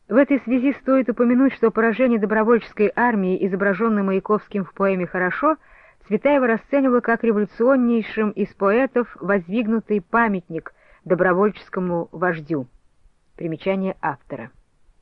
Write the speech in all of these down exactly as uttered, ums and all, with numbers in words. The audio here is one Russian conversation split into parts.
В этой связи стоит упомянуть, что поражение добровольческой армии, изображенное Маяковским в поэме «Хорошо», Цветаева расценивала как революционнейшим из поэтов воздвигнутый памятник добровольческому вождю. Примечание автора.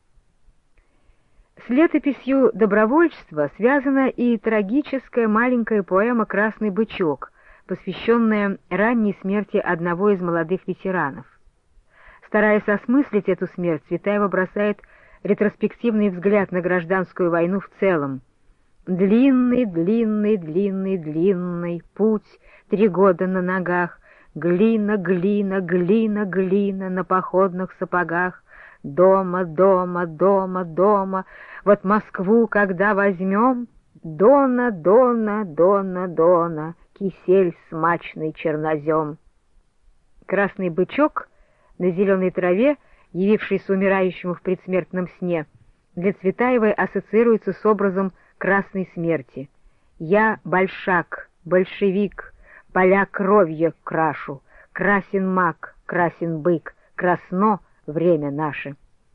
С летописью добровольчества связана и трагическая маленькая поэма «Красный бычок», посвященная ранней смерти одного из молодых ветеранов. Стараясь осмыслить эту смерть, Цветаева бросает ретроспективный взгляд на гражданскую войну в целом. Длинный, длинный, длинный, длинный путь, три года на ногах, глина, глина, глина, глина на походных сапогах, дома, дома, дома, дома, вот Москву когда возьмем, дона, дона, дона, дона, кисель смачный чернозем. Красный бычок на зеленой траве, явившийся умирающему в предсмертном сне, для Цветаевой ассоциируется с образом красной смерти. «Я большак, большевик, поля кровью крашу, красен мак, красен бык, красно время наше».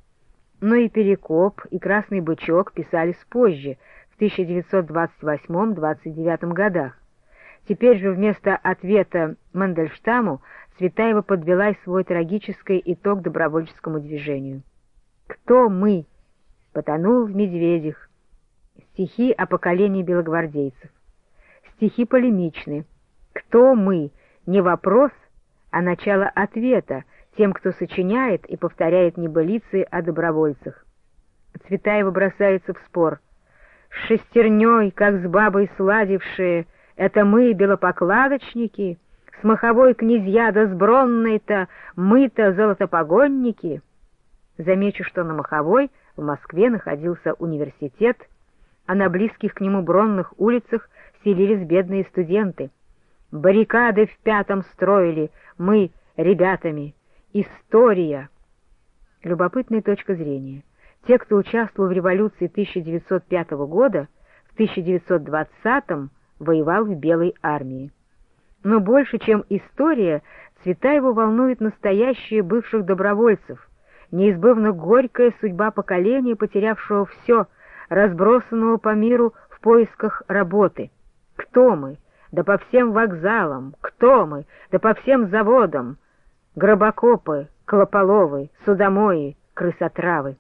Но и «Перекоп», и «Красный бычок» писались позже, в тысяча девятьсот двадцать восьмом — двадцать девятом годах. Теперь же вместо ответа Мандельштаму Цветаева подвела свой трагический итог добровольческому движению. «Кто мы?» Потонул в медведях. Стихи о поколении белогвардейцев. Стихи полемичны. «Кто мы?» Не вопрос, а начало ответа тем, кто сочиняет и повторяет небылицы о добровольцах. Цветаева бросается в спор. «С шестерней, как с бабой сладившие, это мы, белопокладочники, с маховой князья да с бронной-то, мы-то золотопогонники». Замечу, что на Маховой в Москве находился университет, а на близких к нему Бронных улицах селились бедные студенты. Баррикады в пятом строили мы ребятами. История. Любопытная точка зрения. Те, кто участвовал в революции тысяча девятьсот пятого года, в тысяча девятьсот двадцатом воевал в Белой армии. Но больше, чем история, Цветаеву волнует настоящее бывших добровольцев, неизбывно горькая судьба поколения, потерявшего все, разбросанного по миру в поисках работы. Кто мы? Да по всем вокзалам. Кто мы? Да по всем заводам. Гробокопы, клополовы, судомои, крысотравы.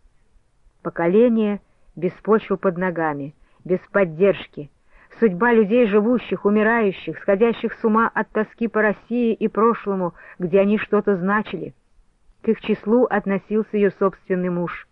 Поколение без почвы под ногами, без поддержки. Судьба людей живущих, умирающих, сходящих с ума от тоски по России и прошлому, где они что-то значили. К их числу относился ее собственный муж.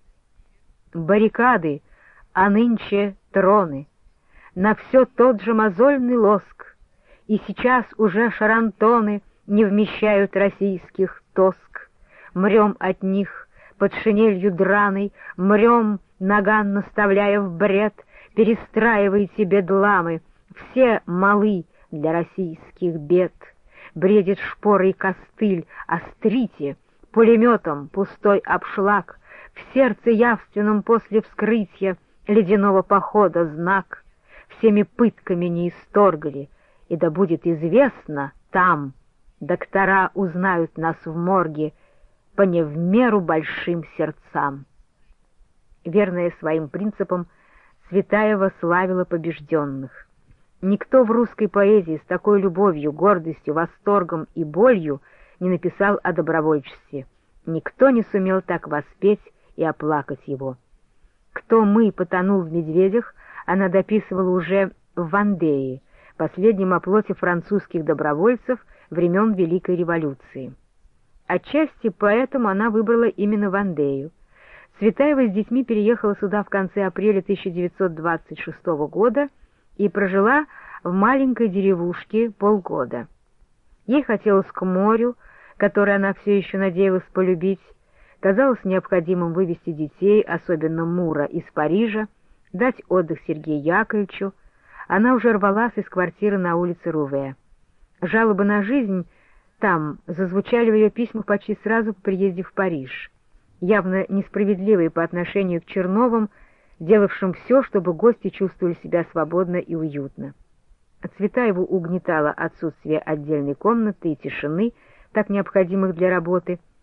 Баррикады, а нынче троны. На все тот же мозольный лоск. И сейчас уже шарантоны не вмещают российских тоск. Мрем от них под шинелью драной, мрем, наган наставляя в бред, перестраивайте бедламы, все малы для российских бед. Бредит шпорой костыль, острите, пулеметом пустой обшлаг, в сердце явственном после вскрытия ледяного похода знак. Всеми пытками не исторгли, и да будет известно там, доктора узнают нас в морге по не в меру большим сердцам. Верная своим принципам, Цветаева славила побежденных. Никто в русской поэзии с такой любовью, гордостью, восторгом и болью не написал о добровольчестве. Никто не сумел так воспеть и оплакать его. «Кто мы» потонул в медведях, она дописывала уже в Вандее, последнем оплоте французских добровольцев времен Великой революции. Отчасти поэтому она выбрала именно Вандею. Цветаева с детьми переехала сюда в конце апреля тысяча девятьсот двадцать шестого года и прожила в маленькой деревушке полгода. Ей хотелось к морю, которое она все еще надеялась полюбить, казалось необходимым вывести детей, особенно Мура, из Парижа, дать отдых Сергею Яковлевичу. Она уже рвалась из квартиры на улице Руве. Жалобы на жизнь там зазвучали в ее письмах почти сразу по приезде в Париж, явно несправедливые по отношению к Черновым, делавшим все, чтобы гости чувствовали себя свободно и уютно. Цветаеву угнетало отсутствие отдельной комнаты и тишины, так необходимых для работы.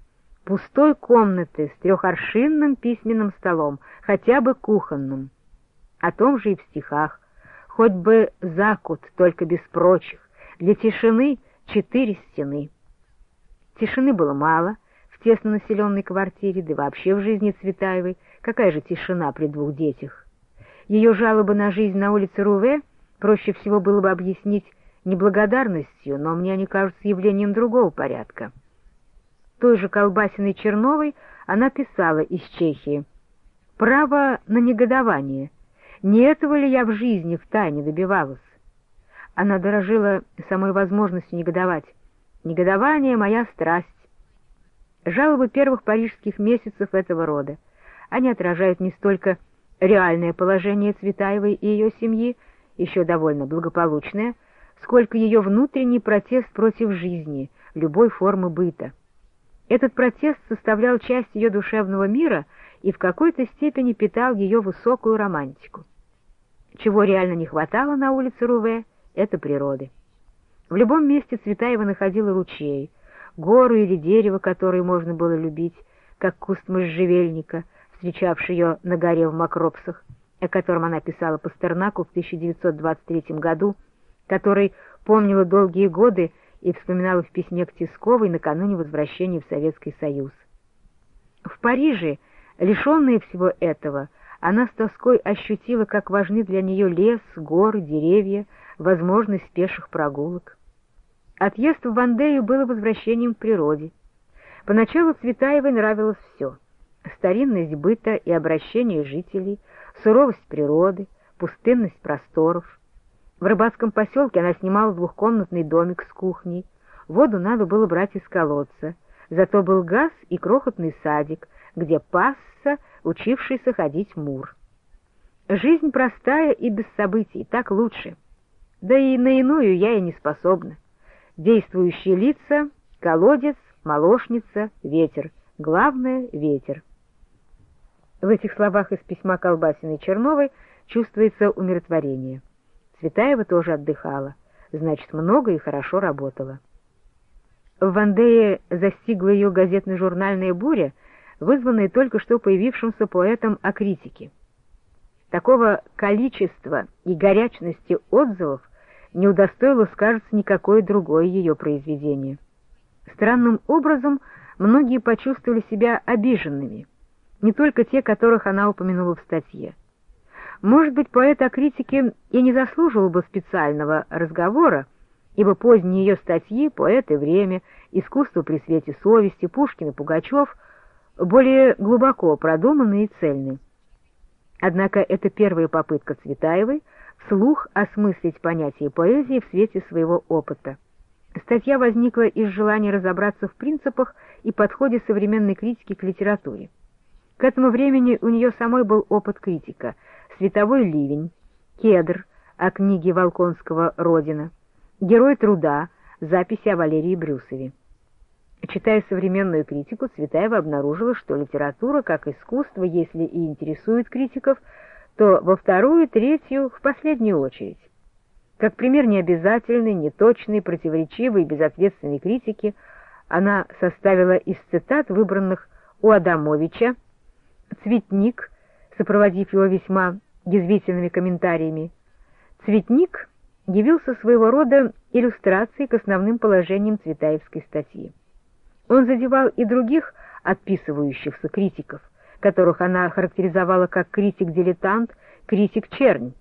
пустой комнаты с трехоршинным письменным столом, хотя бы кухонным. О том же и в стихах. Хоть бы закут, только без прочих, для тишины четыре стены. Тишины было мало в тесно населенной квартире, да вообще в жизни Цветаевой. Какая же тишина при двух детях? Ее жалобы на жизнь на улице Руве проще всего было бы объяснить неблагодарностью, но мне они кажутся явлением другого порядка. Той же Колбасиной Черновой она писала из Чехии: «Право на негодование. Не этого ли я в жизни втайне добивалась?» Она дорожила самой возможностью негодовать. «Негодование — моя страсть». Жалобы первых парижских месяцев этого рода. Они отражают не столько реальное положение Цветаевой и ее семьи, еще довольно благополучное, сколько ее внутренний протест против жизни, любой формы быта. Этот протест составлял часть ее душевного мира и в какой-то степени питал ее высокую романтику. Чего реально не хватало на улице Руве — это природы. В любом месте Цветаева находила ручей, гору или дерево, которое можно было любить, как куст можжевельника, встречавший ее на горе в Макропсах, о котором она писала Пастернаку в тысяча девятьсот двадцать третьем году, который помнила долгие годы и вспоминала в письме к Тисковой накануне возвращения в Советский Союз. В Париже, лишенная всего этого, она с тоской ощутила, как важны для нее лес, горы, деревья, возможность пеших прогулок. Отъезд в Вандею было возвращением к природе. Поначалу Цветаевой нравилось все — старинность быта и обращение жителей, суровость природы, пустынность просторов. В рыбацком поселке она снимала двухкомнатный домик с кухней, воду надо было брать из колодца, зато был газ и крохотный садик, где пасся учившийся ходить Мур. Жизнь простая и без событий, так лучше. Да и на иную я и не способна. Действующие лица — колодец, молочница, ветер. Главное — ветер. В этих словах из письма Колбасиной Черновой чувствуется умиротворение. Цветаева тоже отдыхала, значит, много и хорошо работала. В Вандее застигла ее газетно-журнальная буря, вызванная только что появившимся поэтом о критике. Такого количества и горячности отзывов не удостоилось, кажется, никакое другое ее произведение. Странным образом многие почувствовали себя обиженными, не только те, которых она упомянула в статье. Может быть, поэт о критике и не заслуживал бы специального разговора, ибо поздние ее статьи «Поэт и время», «Искусство при свете совести», «Пушкин и Пугачев» более глубоко продуманы и цельны. Однако это первая попытка Цветаевой вслух осмыслить понятие поэзии в свете своего опыта. Статья возникла из желания разобраться в принципах и подходе современной критики к литературе. К этому времени у нее самой был опыт критика: «Световой ливень», «Кедр» о книге Волконского «Родина», «Герой труда», записи о Валерии Брюсове. Читая современную критику, Цветаева обнаружила, что литература, как искусство, если и интересует критиков, то во вторую, третью, в последнюю очередь. Как пример необязательной, неточной, противоречивой и безответственной критики она составила из цитат, выбранных у Адамовича, «Цветник», сопроводив его весьма язвительными комментариями. «Цветник» явился своего рода иллюстрацией к основным положениям цветаевской статьи. Он задевал и других отписывающихся критиков, которых она характеризовала как критик-дилетант, критик-чернь.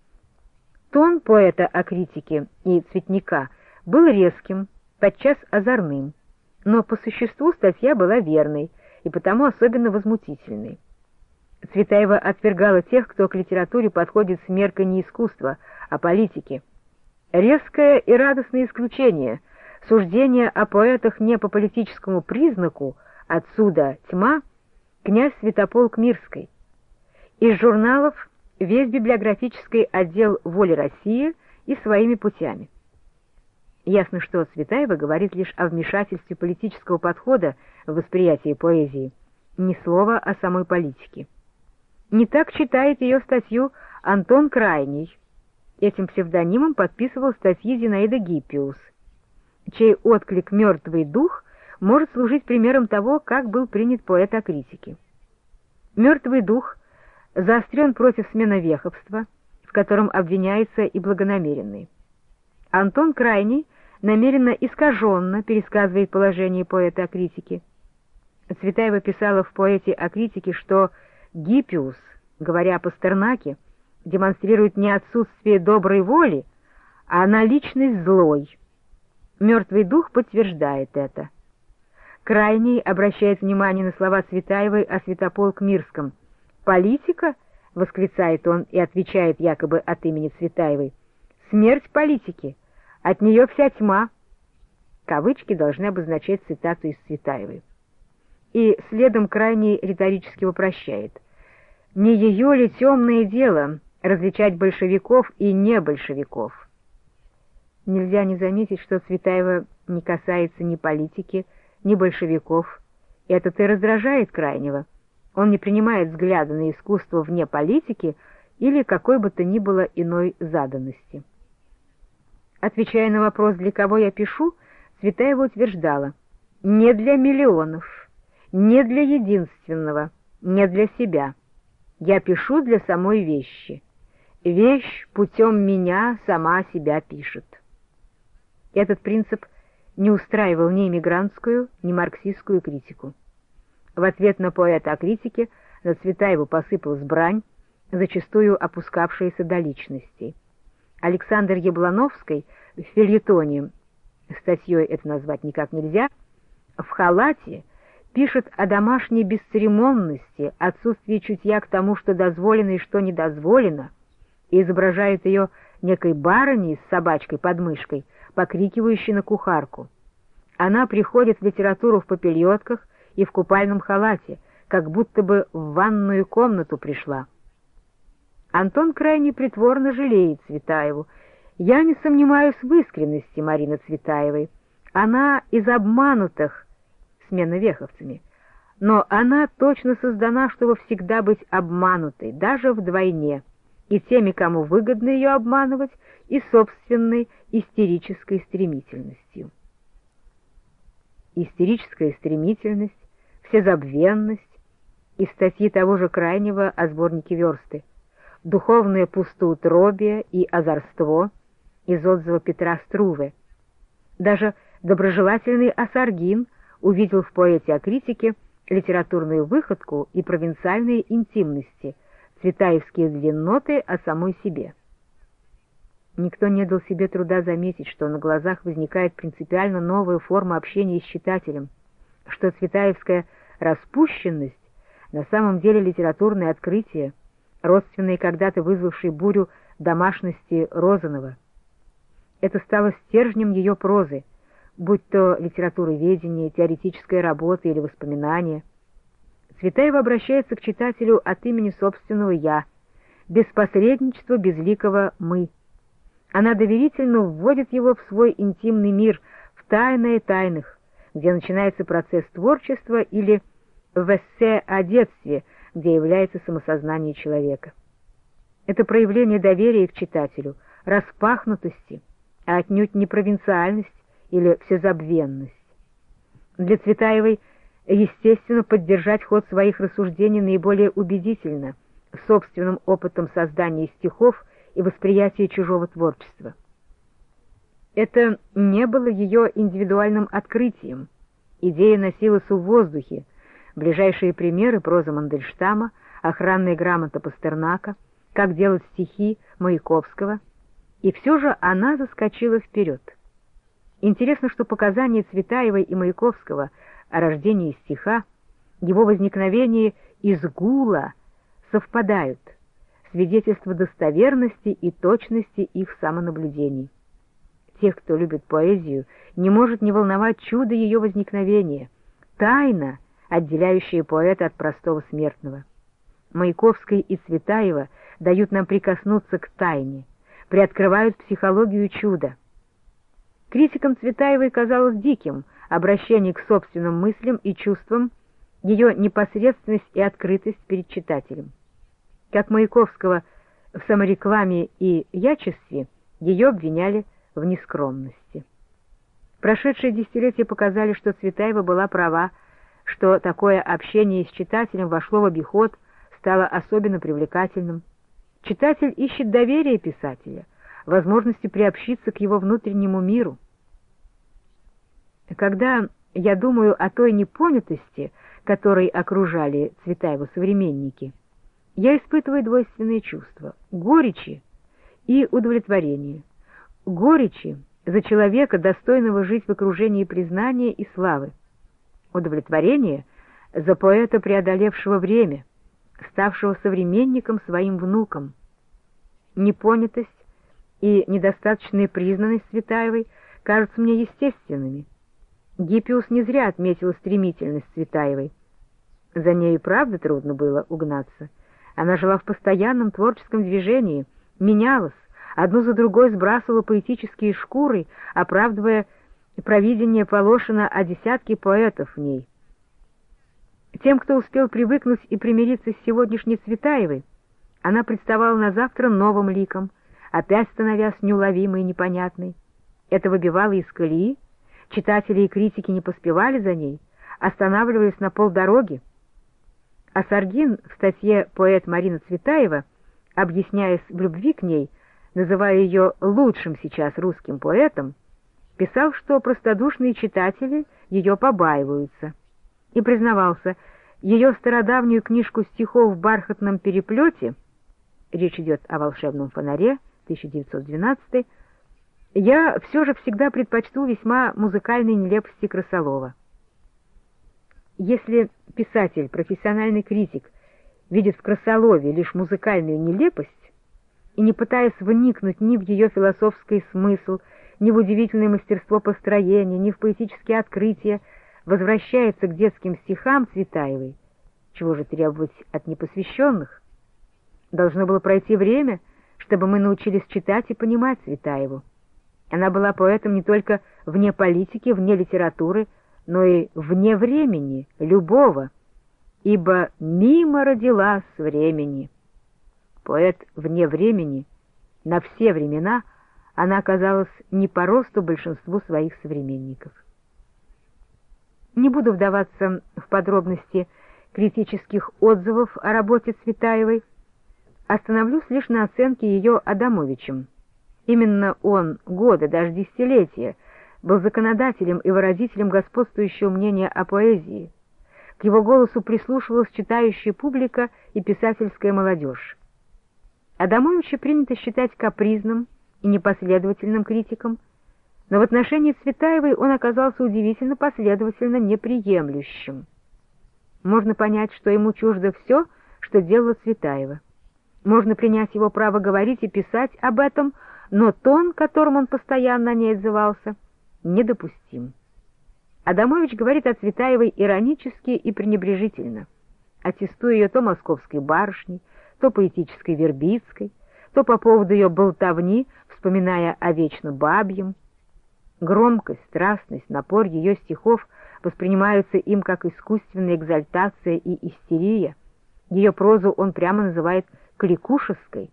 Тон поэта о критике и Цветника был резким, подчас озорным, но по существу статья была верной и потому особенно возмутительной. Цветаева отвергала тех, кто к литературе подходит с меркой не искусства, а политики. Резкое и радостное исключение, суждение о поэтах не по политическому признаку, отсюда тьма, князь Святополк Мирской. Из журналов весь библиографический отдел «Воли России» и «Своими путями». Ясно, что Цветаева говорит лишь о вмешательстве политического подхода в восприятие поэзии, ни слова о самой политике. Не так читает ее статью Антон Крайний. Этим псевдонимом подписывал статьи Зинаида Гиппиус, чей отклик «Мертвый дух» может служить примером того, как был принят поэт о критике. «Мертвый дух» заострен против сменовеховства, в котором обвиняется и благонамеренный. Антон Крайний намеренно искаженно пересказывает положение поэта о критике. Цветаева писала в поэте о критике, что Гиппиус, говоря о Пастернаке, демонстрирует не отсутствие доброй воли, а наличность злой. «Мертвый дух» подтверждает это. Крайний обращает внимание на слова Цветаевой о Святополк-Мирском. «Политика?» — восклицает он и отвечает якобы от имени Цветаевой. «Смерть политики! От нее вся тьма!» Кавычки должны обозначать цитату из Цветаевой. И следом Крайний риторически вопрощает. «Не ее ли темное дело различать большевиков и не большевиков?» Нельзя не заметить, что Цветаева не касается ни политики, ни большевиков. Это-то и раздражает Крайнего. Он не принимает взгляда на искусство вне политики или какой бы то ни было иной заданности. Отвечая на вопрос, для кого я пишу, Цветаева утверждала: «Не для миллионов, не для единственного, не для себя. Я пишу для самой вещи. Вещь путем меня сама себя пишет». Этот принцип не устраивал ни эмигрантскую, ни марксистскую критику. В ответ на поэта о критике на Цветаеву посыпалась брань, зачастую опускавшаяся до личностей. Александр Яблоновский в фельетоне, статьей это назвать никак нельзя, в «Халате» пишет о домашней бесцеремонности, отсутствии чутья к тому, что дозволено и что недозволено, и изображает ее некой барыней с собачкой под мышкой, покрикивающей на кухарку. Она приходит в литературу в попельотках и в купальном халате, как будто бы в ванную комнату пришла. Антон Крайний притворно жалеет Цветаеву. Я не сомневаюсь в искренности Марины Цветаевой. Она из обманутых сменовеховцами, но она точно создана, чтобы всегда быть обманутой, даже вдвойне, и теми, кому выгодно ее обманывать, и собственной истерической стремительностью. Истерическая стремительность, всезабвенность из статьи того же Крайнего о сборнике «Версты», духовное пустоутробие и озорство из отзыва Петра Струве. Даже доброжелательный Осаргин увидел в поэте о критике литературную выходку и провинциальные интимности, цветаевские длинноты о самой себе. Никто не дал себе труда заметить, что на глазах возникает принципиально новая форма общения с читателем, что цветаевская распущенность на самом деле литературное открытие, родственное когда-то вызвавшей бурю домашности Розанова. Это стало стержнем ее прозы, будь то литературоведение, теоретическая работа или воспоминания. Цветаева обращается к читателю от имени собственного «я», без посредничества безликого «мы». Она доверительно вводит его в свой интимный мир, в тайное тайных, где начинается процесс творчества, или в эссе о детстве, где является самосознание человека. Это проявление доверия к читателю, распахнутости, а отнюдь не провинциальность или всезабвенность. Для Цветаевой естественно поддержать ход своих рассуждений наиболее убедительно, собственным опытом создания стихов и восприятия чужого творчества. Это не было ее индивидуальным открытием. Идея носилась в воздухе. Ближайшие примеры — проза Мандельштама, охранная грамота Пастернака, как делать стихи Маяковского. И все же она заскочила вперед. Интересно, что показания Цветаевой и Маяковского о рождении стиха, его возникновении из гула совпадают, свидетельство достоверности и точности их самонаблюдений. Тех, кто любит поэзию, не может не волновать чудо ее возникновения, тайна, отделяющая поэта от простого смертного. Маяковский и Цветаева дают нам прикоснуться к тайне, приоткрывают психологию чуда. Критикам Цветаевой казалось диким обращение к собственным мыслям и чувствам, ее непосредственность и открытость перед читателем. Как Маяковского в саморекламе и ячестве, ее обвиняли в нескромности. Прошедшие десятилетия показали, что Цветаева была права, что такое общение с читателем вошло в обиход, стало особенно привлекательным. Читатель ищет доверия писателя, возможности приобщиться к его внутреннему миру. Когда я думаю о той непонятости, которой окружали Цветаеву современники, я испытываю двойственные чувства — горечи и удовлетворения. Горечи за человека, достойного жить в окружении признания и славы. Удовлетворение за поэта, преодолевшего время, ставшего современником своим внукам. Непонятость и недостаточная признанность Цветаевой кажутся мне естественными. Гиппиус не зря отметил стремительность Цветаевой. За ней и правда трудно было угнаться. Она жила в постоянном творческом движении, менялась, одну за другой сбрасывала поэтические шкуры, оправдывая провидение Волошина о десятке поэтов в ней. Тем, кто успел привыкнуть и примириться с сегодняшней Цветаевой, она представала на завтра новым ликом, опять становясь неуловимой и непонятной. Это выбивало из колеи, читатели и критики не поспевали за ней, останавливались на полдороги. А Саргин в статье «Поэт Марина Цветаева», объясняясь в любви к ней, называя ее лучшим сейчас русским поэтом, писал, что простодушные читатели ее побаиваются, и признавался, ее стародавнюю книжку стихов в бархатном переплете, речь идет о «Волшебном фонаре», тысяча девятьсот двенадцатый, я все же всегда предпочту весьма музыкальной нелепости Красолова. Если писатель, профессиональный критик, видит в Красолове лишь музыкальную нелепость, и не пытаясь вникнуть ни в ее философский смысл, ни в удивительное мастерство построения, ни в поэтические открытия, возвращается к детским стихам Цветаевой, чего же требовать от непосвященных? Должно было пройти время, чтобы мы научились читать и понимать Цветаеву. Она была поэтом не только вне политики, вне литературы, но и вне времени, любого, ибо мимо родилась времени. Поэт вне времени, на все времена она оказалась не по росту большинству своих современников. Не буду вдаваться в подробности критических отзывов о работе Цветаевой, остановлюсь лишь на оценке ее Адамовичем. Именно он годы, даже десятилетия, был законодателем и выразителем господствующего мнения о поэзии. К его голосу прислушивалась читающая публика и писательская молодежь. Адамовича принято считать капризным и непоследовательным критиком, но в отношении Цветаевой он оказался удивительно последовательно неприемлющим. Можно понять, что ему чуждо все, что делала Цветаева. Можно принять его право говорить и писать об этом, но тон, которым он постоянно о ней отзывался, недопустим. Адамович говорит о Цветаевой иронически и пренебрежительно, аттестуя ее то московской барышней, то поэтической Вербицкой, то по поводу ее болтовни, вспоминая о вечно бабьем. Громкость, страстность, напор ее стихов воспринимаются им как искусственная экзальтация и истерия. Ее прозу он прямо называет кликушеской.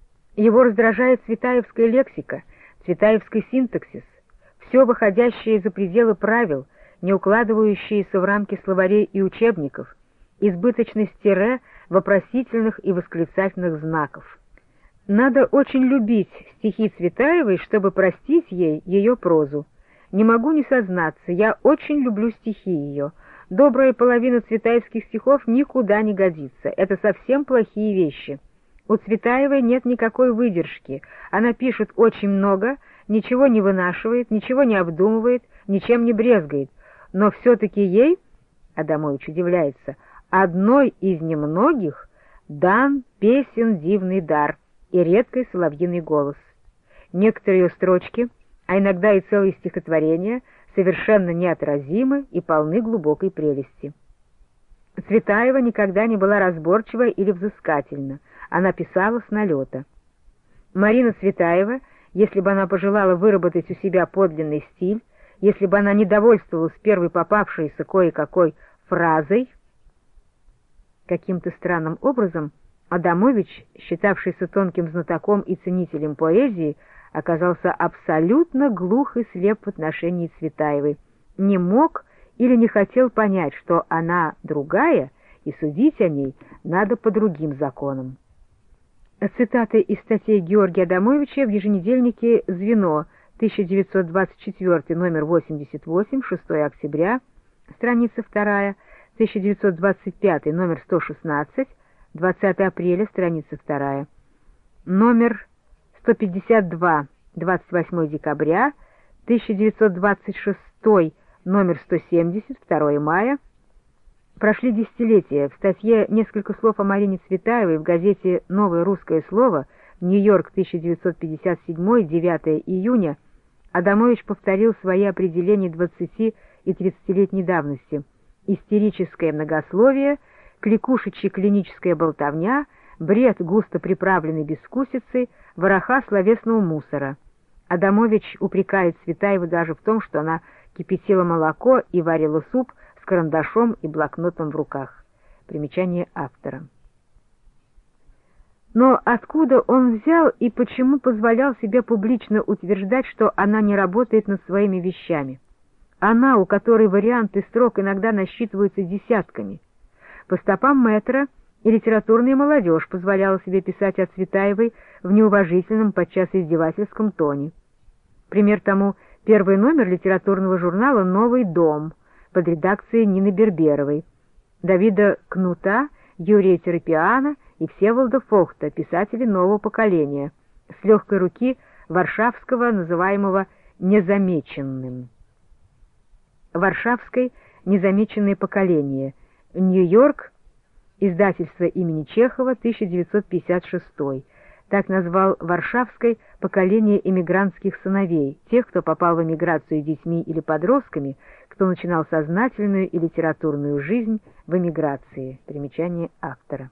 Его раздражает цветаевская лексика, цветаевский синтаксис, все выходящее за пределы правил, не укладывающееся в рамки словарей и учебников, избыточность тире, вопросительных и восклицательных знаков. Надо очень любить стихи Цветаевой, чтобы простить ей ее прозу. Не могу не сознаться, я очень люблю стихи ее. Добрая половина цветаевских стихов никуда не годится, это совсем плохие вещи. У Цветаевой нет никакой выдержки, она пишет очень много, ничего не вынашивает, ничего не обдумывает, ничем не брезгает, но все-таки ей, Адамович удивляется, одной из немногих дан песен дивный дар и редкий соловьиный голос. Некоторые ее строчки, а иногда и целые стихотворения, совершенно неотразимы и полны глубокой прелести. Цветаева никогда не была разборчива или взыскательна, она писала с налета. Марина Цветаева, если бы она пожелала выработать у себя подлинный стиль, если бы она не довольствовалась первой попавшейся кое-какой фразой, каким-то странным образом Адамович, считавшийся тонким знатоком и ценителем поэзии, оказался абсолютно глух и слеп в отношении Цветаевой, не мог или не хотел понять, что она другая, и судить о ней надо по другим законам. Цитаты из статей Георгия Адамовича в еженедельнике «Звено», тысяча девятьсот двадцать четыре, номер восемьдесят восемь, шестое октября, страница вторая, тысяча девятьсот двадцать пять, номер сто шестнадцать, двадцатое апреля, страница вторая, номер сто пятьдесят два, двадцать восьмое декабря, тысяча девятьсот двадцать шесть, номер сто семьдесят, второе мая. Прошли десятилетия. В статье «Несколько слов о Марине Цветаевой» в газете «Новое русское слово», Нью-Йорк, тысяча девятьсот пятьдесят семь, девятое июня, Адамович повторил свои определения двадцати и тридцатилетней давности: истерическое многословие, кликушечья клиническая болтовня, бред густо приправленный бескусицей, вороха словесного мусора. Адамович упрекает Цветаеву даже в том, что она кипятила молоко и варила суп с карандашом и блокнотом в руках. Примечание автора. Но откуда он взял и почему позволял себе публично утверждать, что она не работает над своими вещами? Она, у которой варианты строк иногда насчитываются десятками. По стопам Мэтра и литературная молодежь позволяла себе писать о Цветаевой в неуважительном, подчас издевательском тоне. Пример тому первый номер литературного журнала «Новый дом» под редакцией Нины Берберовой, Давида Кнута, Юрия Терапиана и Всеволода Фохта, писатели нового поколения, с легкой руки Варшавского, называемого «незамеченным». Варшавской «Незамеченное поколение», Нью-Йорк, издательство имени Чехова, тысяча девятьсот пятьдесят шесть. Так назвал Варшавской поколение эмигрантских сыновей, тех, кто попал в эмиграцию детьми или подростками, кто начинал сознательную и литературную жизнь в эмиграции. Примечание автора.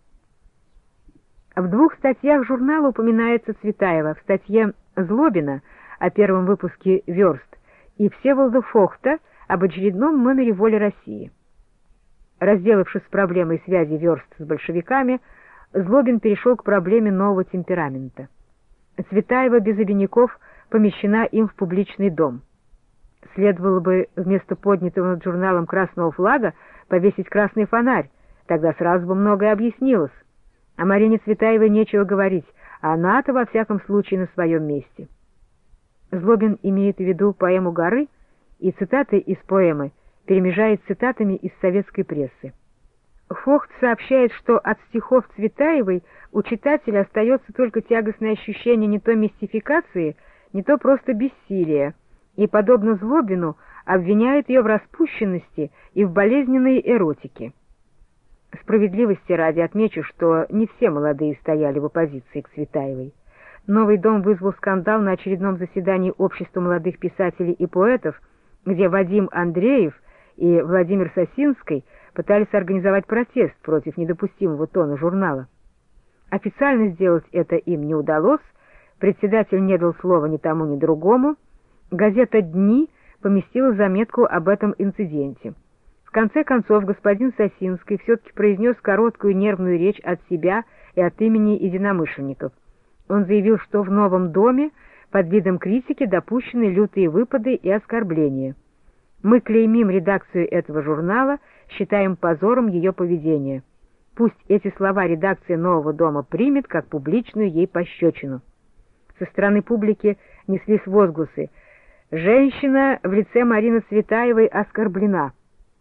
В двух статьях журнала упоминается Цветаева: в статье Злобина о первом выпуске «Верст» и Всеволода Фохта об очередном номере «Воли России». Разделавшись с проблемой связи «Верст» с большевиками, Злобин перешел к проблеме нового темперамента. Цветаева без обиняков помещена им в публичный дом. Следовало бы вместо поднятого над журналом красного флага повесить красный фонарь, тогда сразу бы многое объяснилось. О Марине Цветаевой нечего говорить, а она-то во всяком случае на своем месте. Злобин имеет в виду поэму «Горы» и цитаты из поэмы перемежает цитатами из советской прессы. Фохт сообщает, что от стихов Цветаевой у читателя остается только тягостное ощущение не то мистификации, не то просто бессилия, и, подобно Злобину, обвиняет ее в распущенности и в болезненной эротике. Справедливости ради отмечу, что не все молодые стояли в оппозиции к Цветаевой. «Новый дом» вызвал скандал на очередном заседании Общества молодых писателей и поэтов, где Вадим Андреев и Владимир Сосинский пытались организовать протест против недопустимого тона журнала. Официально сделать это им не удалось, председатель не дал слова ни тому, ни другому, газета «Дни» поместила заметку об этом инциденте. В конце концов господин Сосинский все-таки произнес короткую нервную речь от себя и от имени единомышленников. Он заявил, что в новом доме под видом критики допущены лютые выпады и оскорбления. Мы клеймим редакцию этого журнала, считаем позором ее поведения. Пусть эти слова редакция «Нового дома» примет как публичную ей пощечину. Со стороны публики неслись возгласы: «Женщина в лице Марины Цветаевой оскорблена».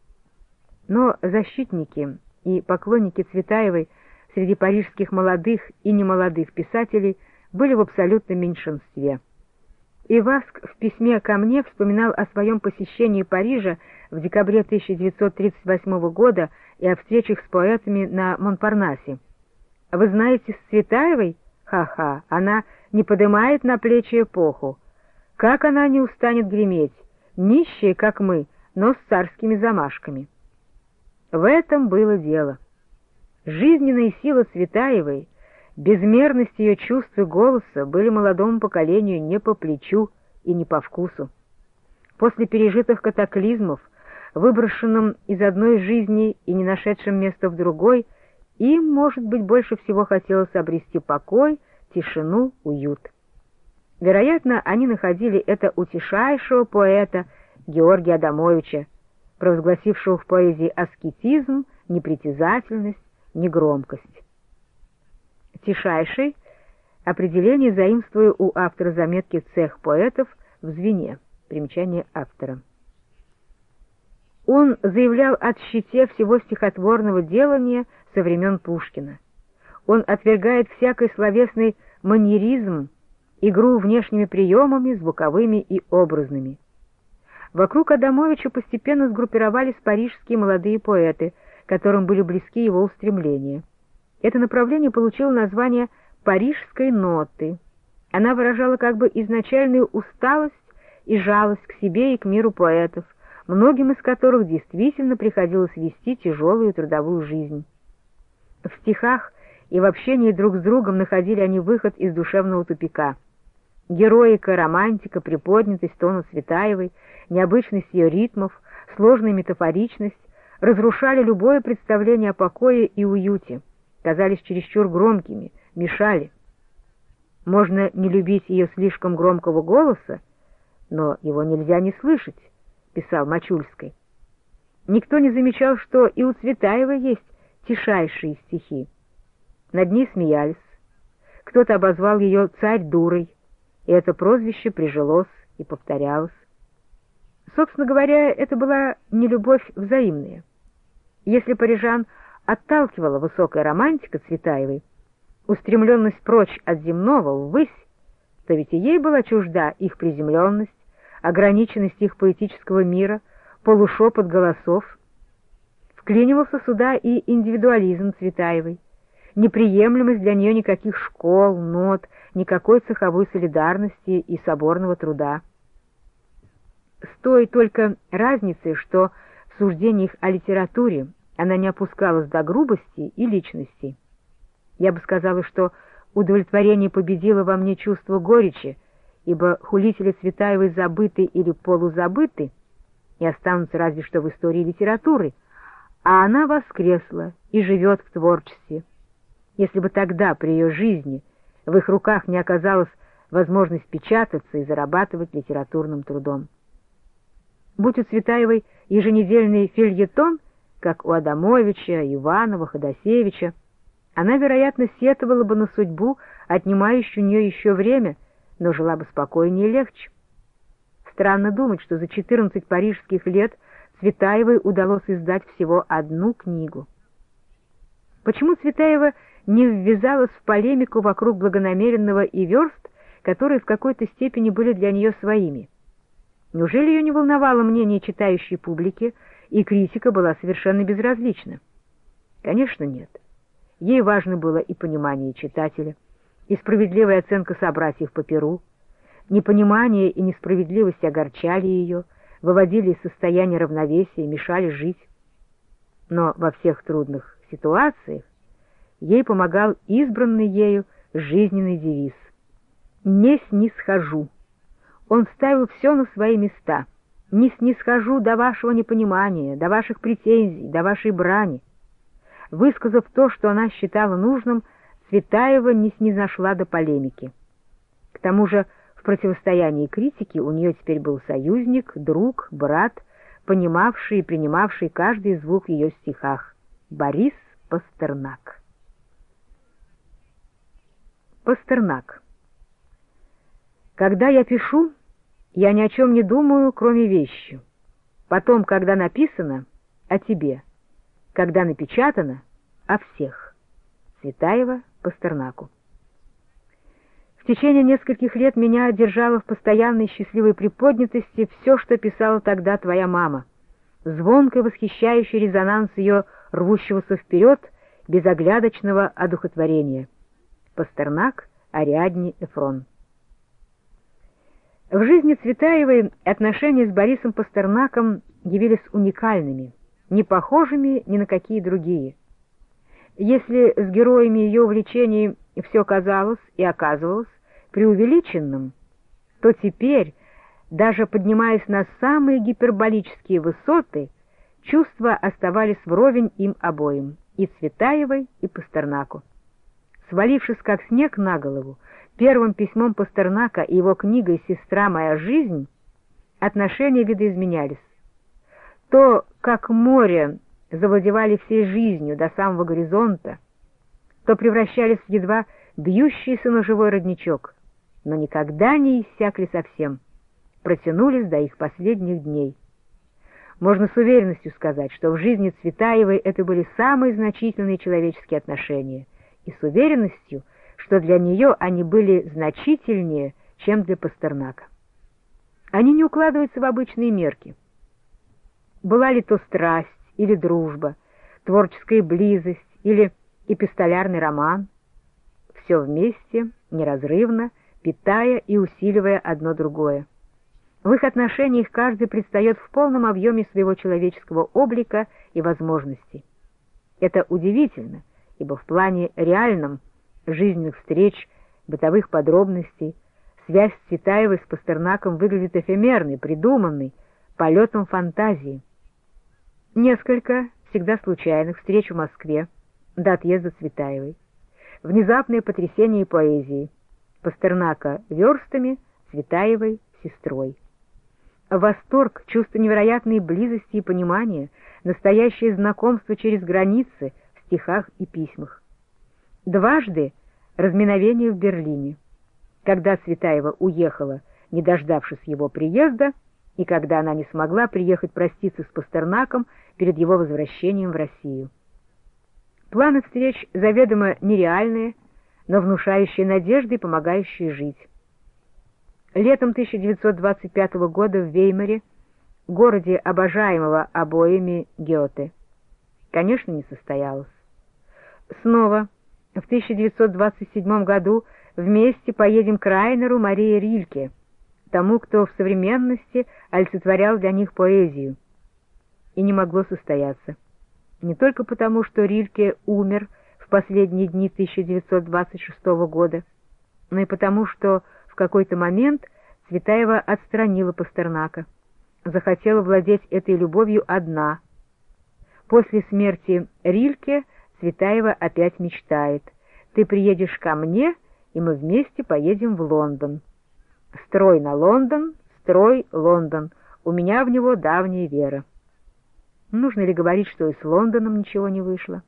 Но защитники и поклонники Цветаевой среди парижских молодых и немолодых писателей были в абсолютном меньшинстве. Иваск в письме ко мне вспоминал о своем посещении Парижа в декабре тысяча девятьсот тридцать восьмого года и о встречах с поэтами на Монпарнасе. «Вы знаете, с Цветаевой? Ха-ха, она не подымает на плечи эпоху. Как она не устанет греметь, нищая, как мы, но с царскими замашками». В этом было дело. Жизненные силы Цветаевой, безмерность ее чувств и голоса были молодому поколению не по плечу и не по вкусу. После пережитых катаклизмов, выброшенным из одной жизни и не нашедшим места в другой, им, может быть, больше всего хотелось обрести покой, тишину, уют. Вероятно, они находили это утешайшего поэта Георгия Адамовича, провозгласившего в поэзии аскетизм, непритязательность, негромкость. Тишайший — определение заимствую у автора заметки «Цех поэтов» в Звене. Примечание автора. Он заявлял о тщете всего стихотворного делания со времен Пушкина. Он отвергает всякий словесный маньеризм, игру внешними приемами, звуковыми и образными. Вокруг Адамовича постепенно сгруппировались парижские молодые поэты, которым были близки его устремления. Это направление получило название «Парижской ноты». Она выражала как бы изначальную усталость и жалость к себе и к миру поэтов, многим из которых действительно приходилось вести тяжелую трудовую жизнь. В стихах и в общении друг с другом находили они выход из душевного тупика. Героика, романтика, приподнятость тона Цветаевой, необычность ее ритмов, сложная метафоричность разрушали любое представление о покое и уюте, казались чересчур громкими, мешали. Можно не любить ее слишком громкого голоса, но его нельзя не слышать, писал Мачульской. Никто не замечал, что и у Цветаевой есть тишайшие стихи. Над ней смеялись. Кто-то обозвал ее «царь дурой», и это прозвище прижилось и повторялось. Собственно говоря, это была не любовь взаимная. Если парижан отталкивала высокая романтика Цветаевой, устремленность прочь от земного ввысь, то ведь и ей была чужда их приземленность, ограниченность их поэтического мира, полушепот голосов. Вклинивался сюда и индивидуализм Цветаевой, неприемлемость для нее никаких школ, нот, никакой цеховой солидарности и соборного труда. С той только разницей, что в суждениях о литературе она не опускалась до грубости и личности. Я бы сказала, что удовлетворение победило во мне чувство горечи, ибо хулители Цветаевой забыты или полузабыты и останутся разве что в истории литературы, а она воскресла и живет в творчестве. Если бы тогда, при ее жизни, в их руках не оказалась возможность печататься и зарабатывать литературным трудом. Будь у Цветаевой еженедельный фельетон, как у Адамовича, Иванова, Ходосевича, она, вероятно, сетовала бы на судьбу, отнимающую у нее еще время, но жила бы спокойнее и легче. Странно думать, что за четырнадцать парижских лет Цветаевой удалось издать всего одну книгу. Почему Цветаева не ввязалась в полемику вокруг благонамеренного и верст, которые в какой-то степени были для нее своими? Неужели ее не волновало мнение читающей публики, и критика была совершенно безразлична? Конечно, нет. Ей важно было и понимание читателя, и справедливая оценка собратьев по перу. Непонимание и несправедливость огорчали ее, выводили из состояния равновесия, мешали жить. Но во всех трудных ситуациях ей помогал избранный ею жизненный девиз «Не снисхожу». Он ставил все на свои места. «Не снисхожу до вашего непонимания, до ваших претензий, до вашей брани». Высказав то, что она считала нужным, Цветаева не снизошла до полемики. К тому же в противостоянии критики у нее теперь был союзник, друг, брат, понимавший и принимавший каждый звук в ее стихах — Борис Пастернак. Пастернак. Когда я пишу, я ни о чем не думаю, кроме вещи. Потом, когда написано, о тебе. Когда напечатано, о всех. Цветаева Пастернаку. В течение нескольких лет меня держало в постоянной счастливой приподнятости все, что писала тогда твоя мама. Звонкий восхищающий резонанс ее рвущегося вперед, безоглядочного одухотворения. Пастернак, Ариадне Эфрон. В жизни Цветаевой отношения с Борисом Пастернаком явились уникальными, не похожими ни на какие другие. Если с героями ее увлечений все казалось и оказывалось преувеличенным, то теперь, даже поднимаясь на самые гиперболические высоты, чувства оставались вровень им обоим. и Цветаевой, и Пастернаку. Свалившись как снег на голову, первым письмом Пастернака и его книгой «Сестра моя жизнь» отношения видоизменялись. То, как море завладевали всей жизнью до самого горизонта, то превращались в едва бьющийся на живой родничок, но никогда не иссякли совсем, протянулись до их последних дней. Можно с уверенностью сказать, что в жизни Цветаевой это были самые значительные человеческие отношения, и с уверенностью, что для нее они были значительнее, чем для Пастернака. Они не укладываются в обычные мерки. Была ли то страсть или дружба, творческая близость или эпистолярный роман, все вместе, неразрывно, питая и усиливая одно другое. В их отношениях каждый предстает в полном объеме своего человеческого облика и возможностей. Это удивительно, ибо в плане реальном, жизненных встреч, бытовых подробностей, связь Цветаевой с Пастернаком выглядит эфемерной, придуманной, полетом фантазии. Несколько, всегда случайных, встреч в Москве до отъезда Цветаевой. Внезапное потрясение поэзии. Пастернака верстами, Цветаевой сестрой. Восторг, чувство невероятной близости и понимания, настоящее знакомство через границы в стихах и письмах. Дважды разминовение в Берлине, когда Цветаева уехала, не дождавшись его приезда, и когда она не смогла приехать проститься с Пастернаком перед его возвращением в Россию. Планы встреч заведомо нереальные, но внушающие надежды и помогающие жить. Летом тысяча девятьсот двадцать пятого года в Веймаре, городе обожаемого обоими Гёте, конечно, не состоялось. Снова в тысяча девятьсот двадцать седьмом году вместе поедем к Райнеру Марии Рильке, тому, кто в современности олицетворял для них поэзию. И не могло состояться. Не только потому, что Рильке умер в последние дни тысяча девятьсот двадцать шестого года, но и потому, что в какой-то момент Цветаева отстранила Пастернака, захотела владеть этой любовью одна. После смерти Рильке Цветаева опять мечтает: «Ты приедешь ко мне, и мы вместе поедем в Лондон. Строй на Лондон, строй Лондон, у меня в него давняя вера». Нужно ли говорить, что и с Лондоном ничего не вышло?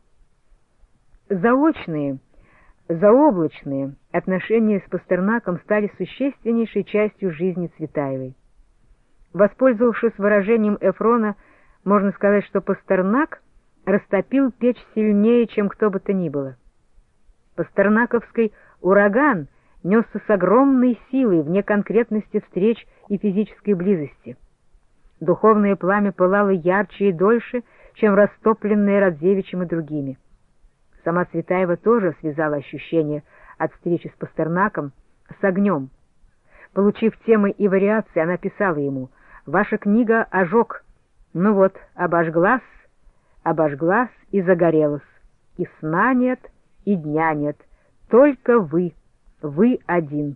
Заочные, заоблачные отношения с Пастернаком стали существеннейшей частью жизни Цветаевой. Воспользовавшись выражением Эфрона, можно сказать, что Пастернак растопил печь сильнее, чем кто бы то ни было. Пастернаковский ураган несся с огромной силой вне конкретности встреч и физической близости. Духовное пламя пылало ярче и дольше, чем растопленное Радзевичем и другими. Сама Цветаева тоже связала ощущение от встречи с Пастернаком с огнем. Получив темы и вариации, она писала ему: «Ваша книга ожог. Ну вот, обожглась, обожглась и загорелась. И сна нет, и дня нет. Только вы, вы один».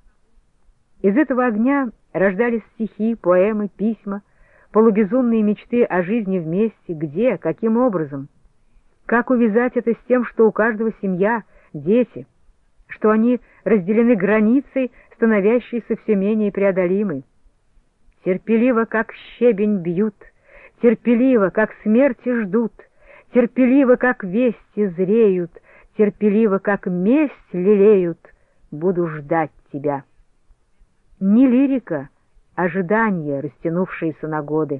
Из этого огня рождались стихи, поэмы, письма, полубезумные мечты о жизни вместе, где, каким образом. Как увязать это с тем, что у каждого семья, дети, что они разделены границей, становящейся все менее преодолимой? Терпеливо, как щебень, бьют, терпеливо, как смерти ждут, терпеливо, как вести зреют, терпеливо, как месть лелеют, буду ждать тебя. Не лирика, ожидание, растянувшееся на годы.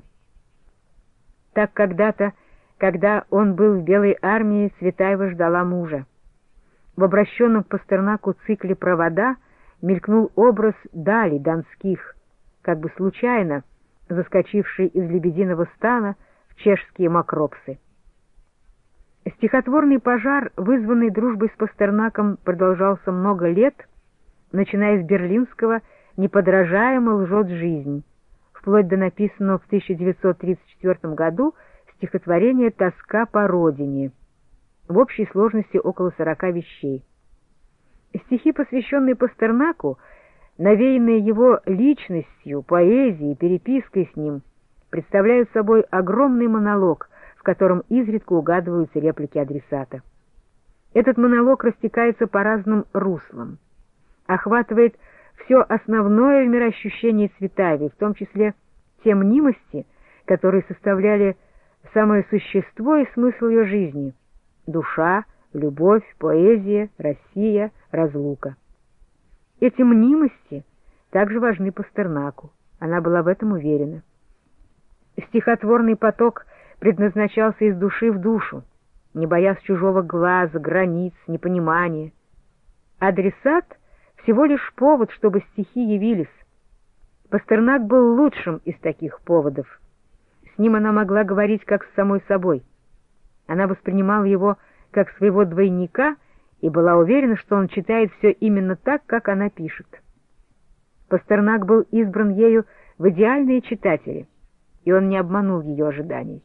Так когда-то, когда он был в Белой армии, Цветаева ждала мужа. В обращенном к Пастернаку цикле «Провода» мелькнул образ далей донских, как бы случайно заскочивший из Лебединого стана в чешские Макропсы. Стихотворный пожар, вызванный дружбой с Пастернаком, продолжался много лет, начиная с берлинского «Неподражаемо лжет жизнь», вплоть до написанного в тысяча девятьсот тридцать четвёртом году стихотворения «Тоска по родине», в общей сложности около сорока вещей. Стихи, посвященные Пастернаку, навеянные его личностью, поэзией, перепиской с ним, представляют собой огромный монолог, в котором изредка угадываются реплики адресата. Этот монолог растекается по разным руслам, охватывает все основное в мироощущении Цветаевой, в том числе те мнимости, которые составляли самое существо и смысл ее жизни — душа, любовь, поэзия, Россия, разлука. Эти мнимости также важны Пастернаку, она была в этом уверена. Стихотворный поток предназначался из души в душу, не боясь чужого глаза, границ, непонимания. Адресат — всего лишь повод, чтобы стихи явились. Пастернак был лучшим из таких поводов. С ним она могла говорить как с самой собой. Она воспринимала его как своего двойника и была уверена, что он читает все именно так, как она пишет. Пастернак был избран ею в идеальные читатели, и он не обманул ее ожиданий.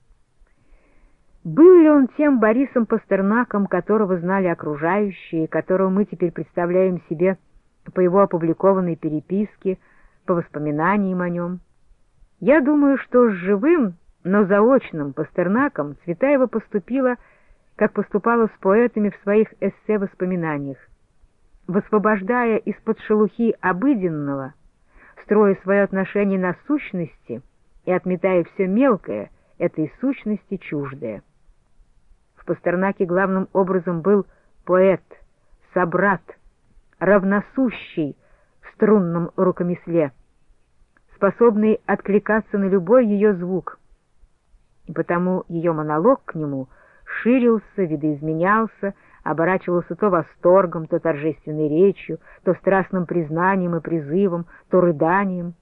Был ли он тем Борисом Пастернаком, которого знали окружающие, которого мы теперь представляем себе по его опубликованной переписке, по воспоминаниям о нем? Я думаю, что с живым, но заочным Пастернаком Цветаева поступила, как поступала с поэтами в своих эссе-воспоминаниях, высвобождая из-под шелухи обыденного, строя свое отношение на сущности и отметая все мелкое, этой сущности чуждое. В Пастернаке главным образом был поэт, собрат, равносущий в струнном рукомесле, способный откликаться на любой ее звук. И потому ее монолог к нему ширился, видоизменялся, оборачивался то восторгом, то торжественной речью, то страстным признанием и призывом, то рыданием.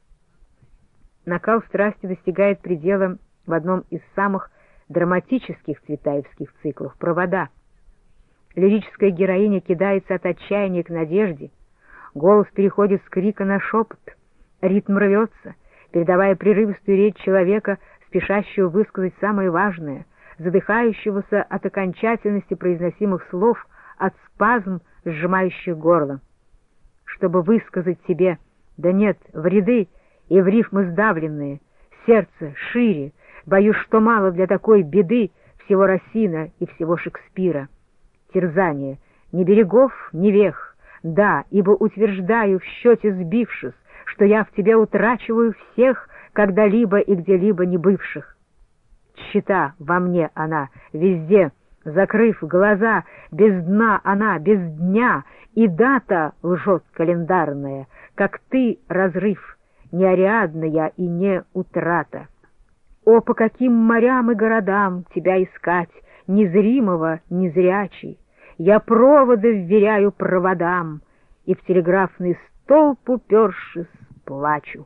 Накал страсти достигает предела в одном из самых драматических цветаевских циклов «Провода». Лирическая героиня кидается от отчаяния к надежде, голос переходит с крика на шепот, ритм рвется, передавая прерывистую речь человека, спешащего высказать самое важное, задыхающегося от окончательности произносимых слов, от спазм, сжимающих горло. Чтобы высказать себе, да нет, в ряды и в рифмы сдавленные, сердце шире, боюсь, что мало для такой беды всего Расина и всего Шекспира. Терзание, ни берегов, ни вех, да, ибо утверждаю в счете сбившись, что я в тебе утрачиваю всех, когда-либо и где-либо не бывших. Тщета во мне она, везде, закрыв глаза, без дна она, без дня, и дата лжет календарная, как ты, разрыв, не ариадная и не утрата. О, по каким морям и городам тебя искать, незримого, незрячий, я проводы вверяю проводам, и в телеграфный столб упершись плачу.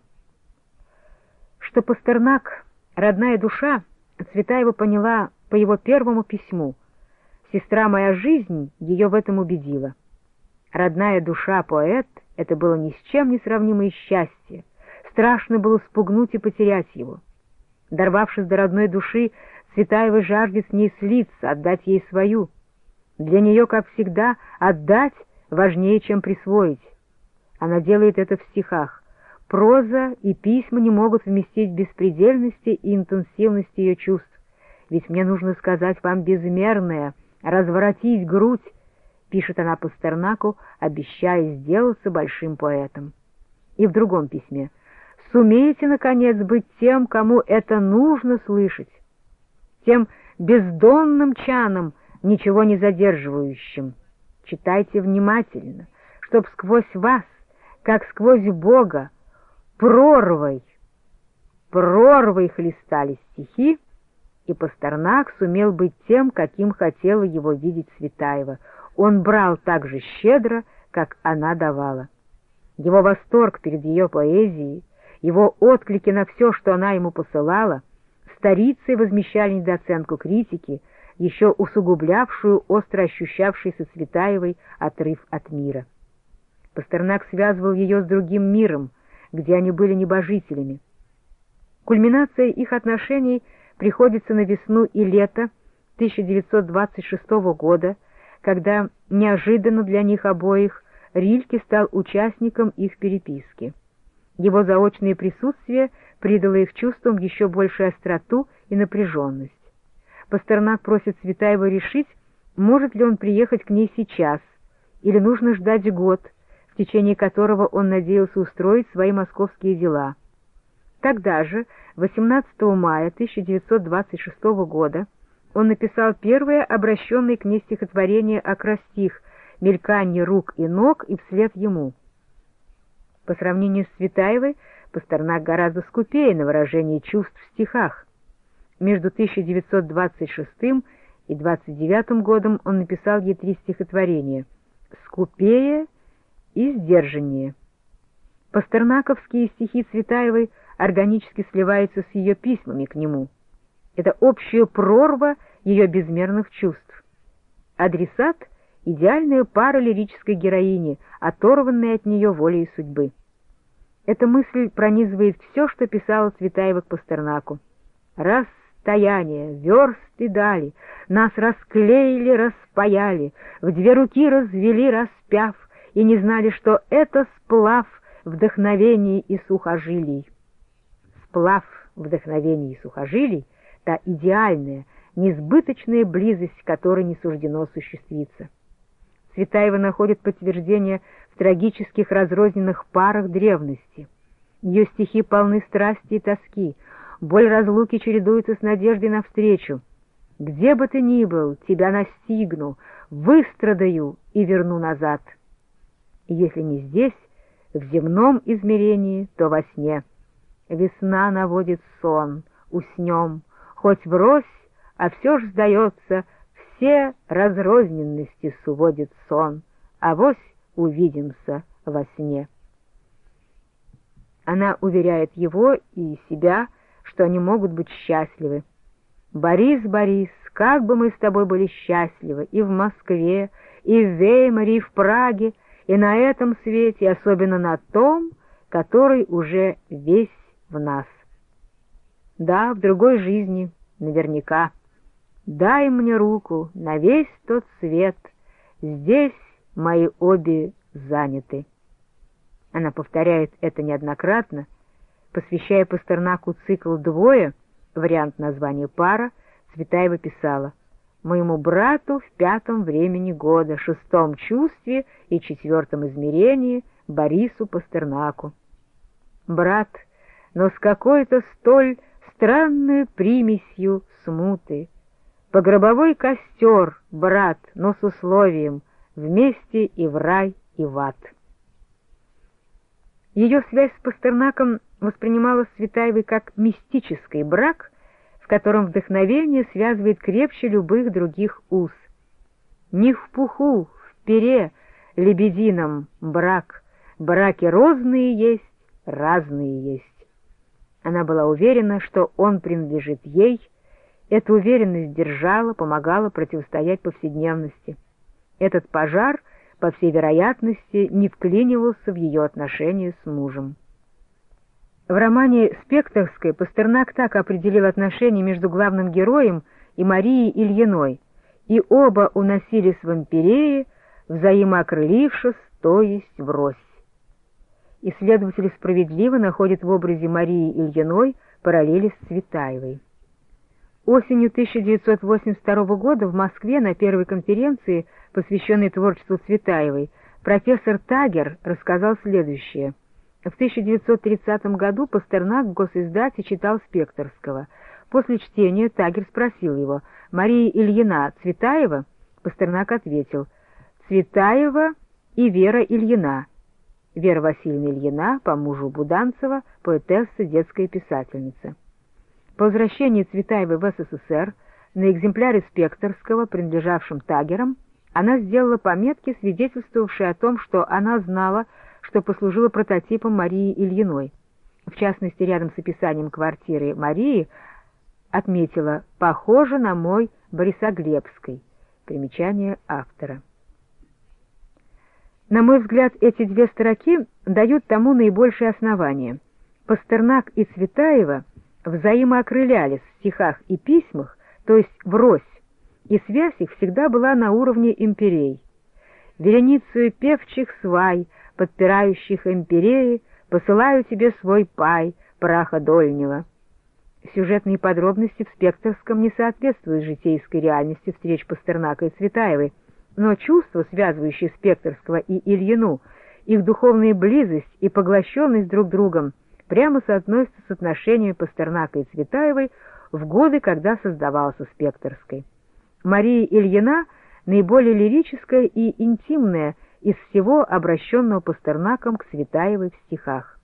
Что Пастернак — родная душа, Цветаева поняла по его первому письму. «Сестра моя жизнь» ее в этом убедила. Родная душа поэт — это было ни с чем не сравнимое счастье. Страшно было спугнуть и потерять его. Дорвавшись до родной души, Цветаева жаждет с ней слиться, отдать ей свою. Для нее, как всегда, отдать важнее, чем присвоить. Она делает это в стихах. Проза и письма не могут вместить беспредельности и интенсивности ее чувств. Ведь мне нужно сказать вам безмерное, разворотить грудь, пишет она Пастернаку, обещая сделаться большим поэтом. И в другом письме: сумейте, наконец, быть тем, кому это нужно слышать, тем бездонным чаном, ничего не задерживающим. Читайте внимательно, чтоб сквозь вас, как сквозь Бога, прорвой, прорвой хлестали стихи, и Пастернак сумел быть тем, каким хотела его видеть Цветаева. Он брал так же щедро, как она давала. Его восторг перед ее поэзией, его отклики на все, что она ему посылала, старицей возмещали недооценку критики, еще усугублявшую остро ощущавшийся Цветаевой отрыв от мира. Пастернак связывал ее с другим миром, где они были небожителями. Кульминация их отношений приходится на весну и лето тысяча девятьсот двадцать шестого года, когда неожиданно для них обоих Рильке стал участником их переписки. Его заочное присутствие придало их чувствам еще большую остроту и напряженность. Пастернак просит Цветаева решить, может ли он приехать к ней сейчас, или нужно ждать год, в течение которого он надеялся устроить свои московские дела. Тогда же, восемнадцатого мая тысяча девятьсот двадцать шестого года, он написал первое обращенное к ней стихотворение «Акростих» «Мельканье рук и ног и вслед ему». По сравнению с Цветаевой, Пастернак гораздо скупее на выражение чувств в стихах. Между тысяча девятьсот двадцать шестым и двадцать девятым годом он написал ей три стихотворения «Скупее» и «Сдержаннее». Пастернаковские стихи Цветаевой органически сливаются с ее письмами к нему. Это общая прорва ее безмерных чувств. Адресат — идеальная пара лирической героини, оторванная от нее волей судьбы. Эта мысль пронизывает все, что писала Цветаева к Пастернаку. «Расстояние, версты дали, нас расклеили, распаяли, в две руки развели, распяв, и не знали, что это сплав вдохновений и сухожилий». Сплав вдохновений и сухожилий — та идеальная, несбыточная близость, которой не суждено осуществиться. Цветаева находит подтверждение в трагических разрозненных парах древности. Ее стихи полны страсти и тоски, боль разлуки чередуется с надеждой навстречу. «Где бы ты ни был, тебя настигну, выстрадаю и верну назад». И если не здесь, в земном измерении, то во сне. Весна наводит сон, уснем, хоть врозь, а все ж сдается, все разрозненности сводит сон, авось увидимся во сне. Она уверяет его и себя, что они могут быть счастливы. «Борис, Борис, как бы мы с тобой были счастливы и в Москве, и в Веймаре, и в Праге, и на этом свете, и особенно на том, который уже весь в нас. Да, в другой жизни, наверняка. Дай мне руку на весь тот свет, здесь мои обе заняты». Она повторяет это неоднократно, посвящая Пастернаку цикл «Двое», вариант названия «Пара», Цветаева писала: «Моему брату в пятом времени года, шестом чувстве и четвертом измерении Борису Пастернаку». Брат, но с какой-то столь странной примесью смуты. Погробовой костер, брат, но с условием вместе и в рай, и в ад. Ее связь с Пастернаком воспринималась Цветаевой как мистический брак, в котором вдохновение связывает крепче любых других уз. Не в пуху, в пере, лебедином брак, браки розные есть, разные есть. Она была уверена, что он принадлежит ей. Эта уверенность держала, помогала противостоять повседневности. Этот пожар, по всей вероятности, не вклинивался в ее отношения с мужем. В романе «Спекторской» Пастернак так определил отношения между главным героем и Марией Ильиной, и оба уносились в империи, взаимоокрылившись, то есть врозь. Исследователи справедливо находят в образе Марии Ильиной параллели с Цветаевой. Осенью тысяча девятьсот восемьдесят второго года в Москве на первой конференции, посвященной творчеству Цветаевой, профессор Тагер рассказал следующее. В тысяча девятьсот тридцатом году Пастернак в госиздате читал Спекторского. После чтения Тагер спросил его: «Мария Ильина Цветаева?» Пастернак ответил: «Цветаева и Вера Ильина». Вера Васильевна Ильина, по мужу Буданцева, поэтесса, детская писательница. По возвращении Цветаевой в СССР на экземпляре Спекторского, принадлежавшем Тагерам, она сделала пометки, свидетельствовавшие о том, что она знала, что послужило прототипом Марии Ильиной. В частности, рядом с описанием квартиры Марии отметила «похоже на мой Борисоглебской». Примечание автора. На мой взгляд, эти две строки дают тому наибольшее основание. Пастернак и Цветаева взаимоокрылялись в стихах и письмах, то есть врозь, и связь их всегда была на уровне империй. Вереницу певчих свай, подпирающих империи, посылаю тебе свой пай, праха дольнего. Сюжетные подробности в Спекторском не соответствуют житейской реальности встреч Пастернака и Цветаевой, но чувства, связывающие Спекторского и Ильину, их духовная близость и поглощенность друг другом прямо соотносятся с отношениями Пастернака и Цветаевой в годы, когда создавался Спекторский. Мария Ильина наиболее лирическая и интимная из всего обращенного Пастернаком к Цветаевой в стихах.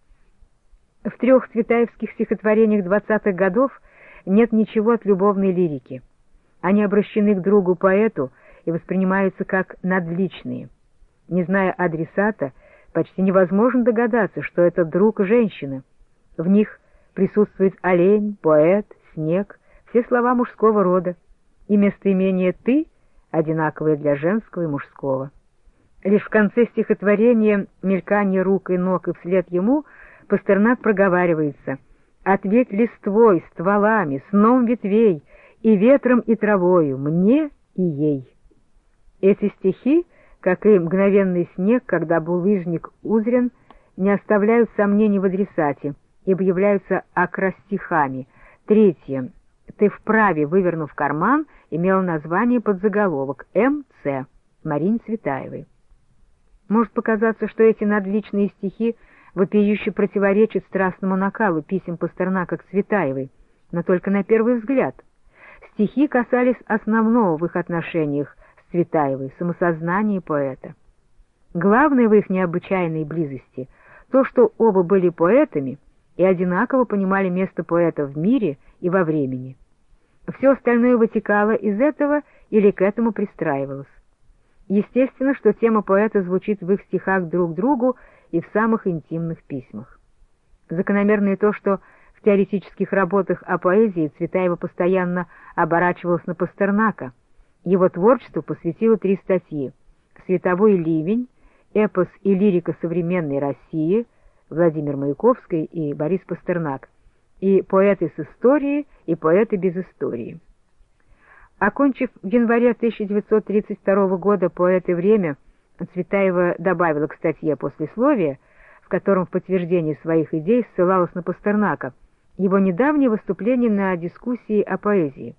В трех цветаевских стихотворениях двадцатых годов нет ничего от любовной лирики. Они обращены к другу-поэту и воспринимаются как надличные. Не зная адресата, почти невозможно догадаться, что это друг женщины. В них присутствует олень, поэт, снег, все слова мужского рода, и местоимение «ты» одинаковое для женского и мужского. Лишь в конце стихотворения «Мельканье рук и ног и вслед ему» Пастернак проговаривается: «Ответь листвой, стволами, сном ветвей, и ветром, и травою, мне и ей». Эти стихи, как и «Мгновенный снег», когда булыжник узрен, не оставляют сомнений в адресате, ибо являются акростихами. Третье. «Ты вправе, вывернув карман» имел название подзаголовок «М Ц» Марине Цветаевой. Может показаться, что эти надличные стихи вопиюще противоречат страстному накалу писем Пастернака к Цветаевой, но только на первый взгляд. Стихи касались основного в их отношениях с Цветаевой — самосознания поэта. Главное в их необычайной близости — то, что оба были поэтами и одинаково понимали место поэта в мире и во времени. Все остальное вытекало из этого или к этому пристраивалось. Естественно, что тема поэта звучит в их стихах друг другу и в самых интимных письмах. Закономерно и то, что в теоретических работах о поэзии Цветаева постоянно оборачивалась на Пастернака. Его творчеству посвятила три статьи: «Световой ливень», «Эпос и лирика современной России» Владимир Маяковский и Борис Пастернак, и «Поэты с историей» и «Поэты без истории». Окончив в январе тысяча девятьсот тридцать второго года «Поэт и время», Цветаева добавила к статье послесловие, в котором в подтверждении своих идей ссылалась на Пастернака, его недавнее выступление на дискуссии о поэзии.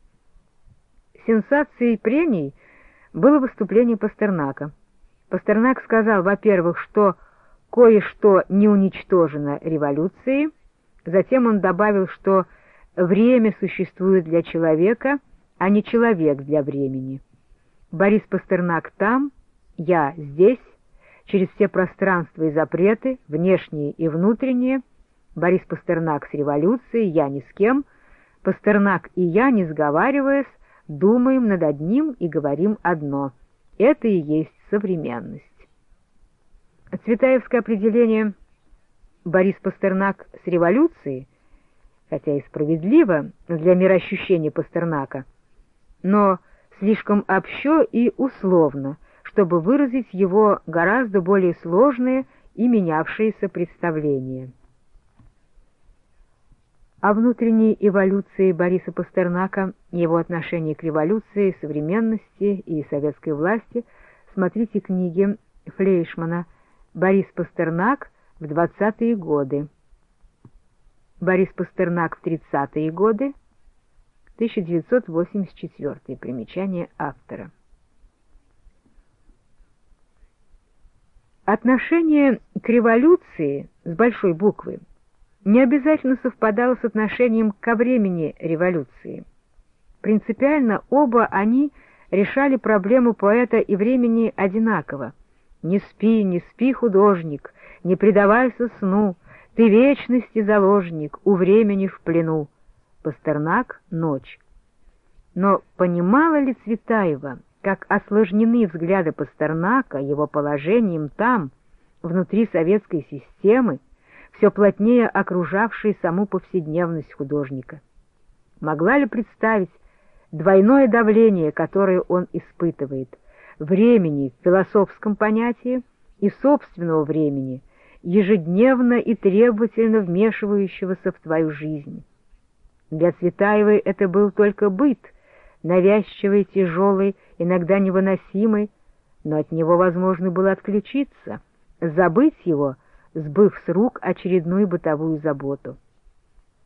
Сенсацией прений было выступление Пастернака. Пастернак сказал, во-первых, что кое-что не уничтожено революцией, затем он добавил, что время существует для человека, а не человек для времени. Борис Пастернак там, я здесь, через все пространства и запреты, внешние и внутренние. Борис Пастернак с революцией, я ни с кем. Пастернак и я, не сговариваясь, думаем над одним и говорим одно. Это и есть современность. Цветаевское определение «Борис Пастернак с революцией», хотя и справедливо для мироощущения Пастернака, но слишком общо и условно, чтобы выразить его гораздо более сложные и менявшиеся представления. О внутренней эволюции Бориса Пастернака, его отношении к революции, современности и советской власти смотрите книги Флейшмана «Борис Пастернак в двадцатые годы», «Борис Пастернак в тридцатые годы», тысяча девятьсот восемьдесят четвёртый, примечание автора. Отношение к революции с большой буквы не обязательно совпадало с отношением ко времени революции. Принципиально оба они решали проблему поэта и времени одинаково. «Не спи, не спи, художник, не предавайся сну, ты вечности заложник, у времени в плену». Пастернак «Ночь». Но понимала ли Цветаева, как осложнены взгляды Пастернака его положением там, внутри советской системы, все плотнее окружавшей саму повседневность художника? Могла ли представить двойное давление, которое он испытывает, времени в философском понятии и собственного времени, ежедневно и требовательно вмешивающегося в твою жизнь? Для Цветаевой это был только быт, навязчивый, тяжелый, иногда невыносимый, но от него возможно было отключиться, забыть его, сбыв с рук очередную бытовую заботу.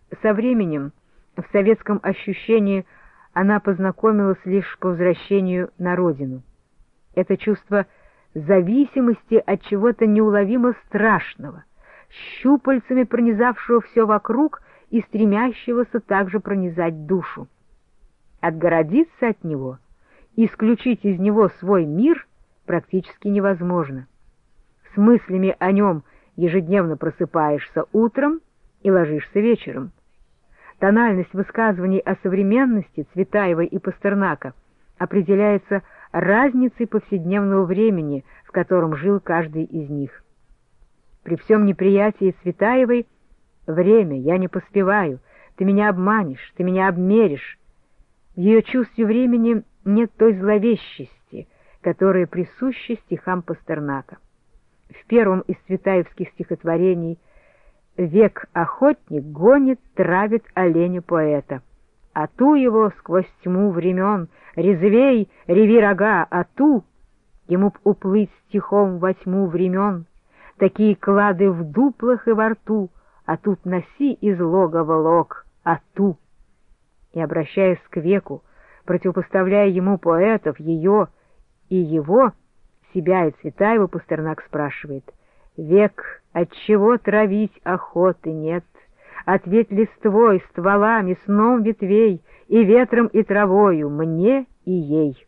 Со временем в советском ощущении она познакомилась лишь по возвращению на родину. Это чувство зависимости от чего-то неуловимо страшного, щупальцами пронизавшего все вокруг и стремящегося также пронизать душу. Отгородиться от него, исключить из него свой мир практически невозможно. С мыслями о нем ежедневно просыпаешься утром и ложишься вечером. Тональность высказываний о современности Цветаевой и Пастернака определяется разницей повседневного времени, в котором жил каждый из них. При всем неприятии Цветаевой «время, я не поспеваю, ты меня обманешь, ты меня обмеришь». В ее чувстве времени нет той зловещести, которая присуща стихам Пастернака. В первом из цветаевских стихотворений «Век-охотник гонит, травит оленя-поэта. А ту его сквозь тьму времен, резвей, реви рога, а ту ему б уплыть стихом во тьму времен, такие клады в дуплах и во рту, а тут носи из логова лог, а ту». И, обращаясь к веку, противопоставляя ему поэтов, ее и его, себя и Цветаеву, Пастернак спрашивает: «Век, отчего травить охоты нет? Ответь листвой, стволами, сном ветвей, и ветром, и травою, мне и ей».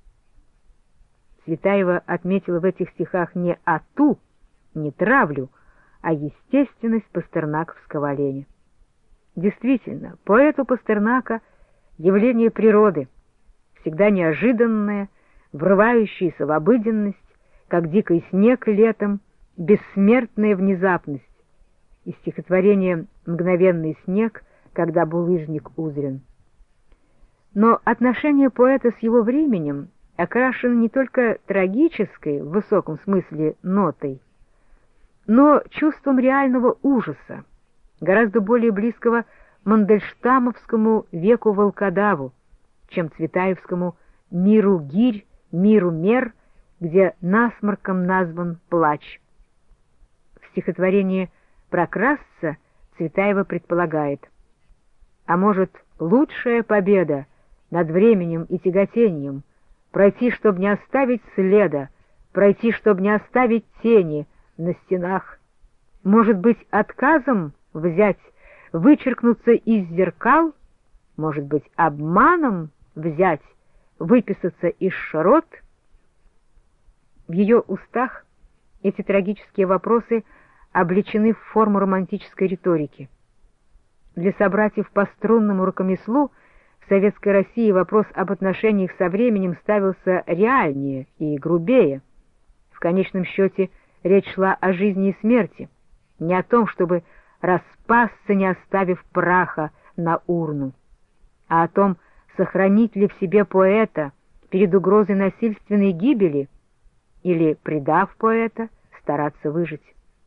Цветаева отметила в этих стихах не ату, не травлю, а естественность пастернаковского оленя. Действительно, поэту Пастернака явление природы, всегда неожиданное, врывающееся в обыденность, как дикий снег летом, бессмертная внезапность, из стихотворения «Мгновенный снег, когда булыжник узрен». Но отношение поэта с его временем окрашено не только трагической, в высоком смысле, нотой, но чувством реального ужаса, гораздо более близкого мандельштамовскому веку волкодаву, чем цветаевскому миру гирь, миру мер, где насморком назван плач. В стихотворении «Прокрасться» Цветаева предполагает: «А может, лучшая победа над временем и тяготением пройти, чтобы не оставить следа, пройти, чтобы не оставить тени на стенах, может быть, отказом взять, вычеркнуться из зеркал, может быть, обманом взять, выписаться из широт». В ее устах эти трагические вопросы облечены в форму романтической риторики. Для собратьев по струнному рукомеслу в Советской России вопрос об отношениях со временем ставился реальнее и грубее. В конечном счете речь шла о жизни и смерти, не о том, чтобы распасться, не оставив праха на урну, а о том, сохранить ли в себе поэта перед угрозой насильственной гибели или, предав поэта, стараться выжить.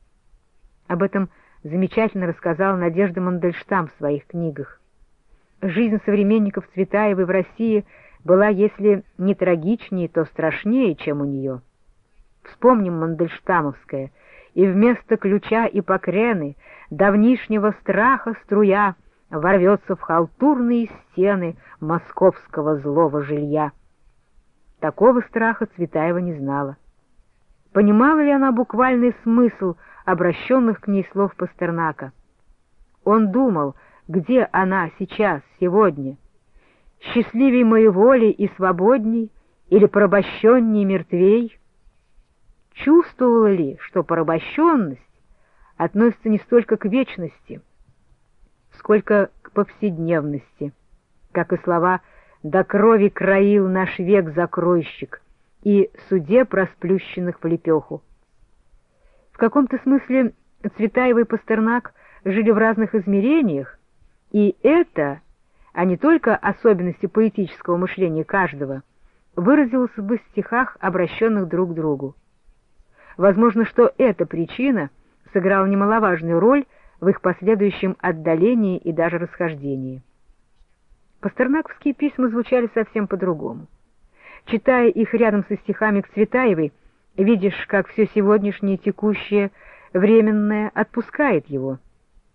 Об этом замечательно рассказала Надежда Мандельштам в своих книгах. Жизнь современников Цветаевой в России была, если не трагичнее, то страшнее, чем у нее. Вспомним Мандельштамовское: «И вместо ключа и покрены давнишнего страха струя ворвется в халтурные стены московского злого жилья». Такого страха Цветаева не знала. Понимала ли она буквальный смысл обращенных к ней слов Пастернака? Он думал, где она сейчас, сегодня? Счастливей моей воли и свободней, или порабощенней мертвей? Чувствовала ли, что порабощенность относится не столько к вечности, сколько к повседневности, как и слова «до крови краил наш век закройщик» и «судеб расплющенных в лепеху». В каком-то смысле Цветаева и Пастернак жили в разных измерениях, и это, а не только особенности поэтического мышления каждого, выразилось бы в стихах, обращенных друг к другу. Возможно, что эта причина сыграла немаловажную роль в их последующем отдалении и даже расхождении. Пастернаковские письма звучали совсем по-другому. Читая их рядом со стихами к Цветаевой, видишь, как все сегодняшнее, текущее, временное отпускает его.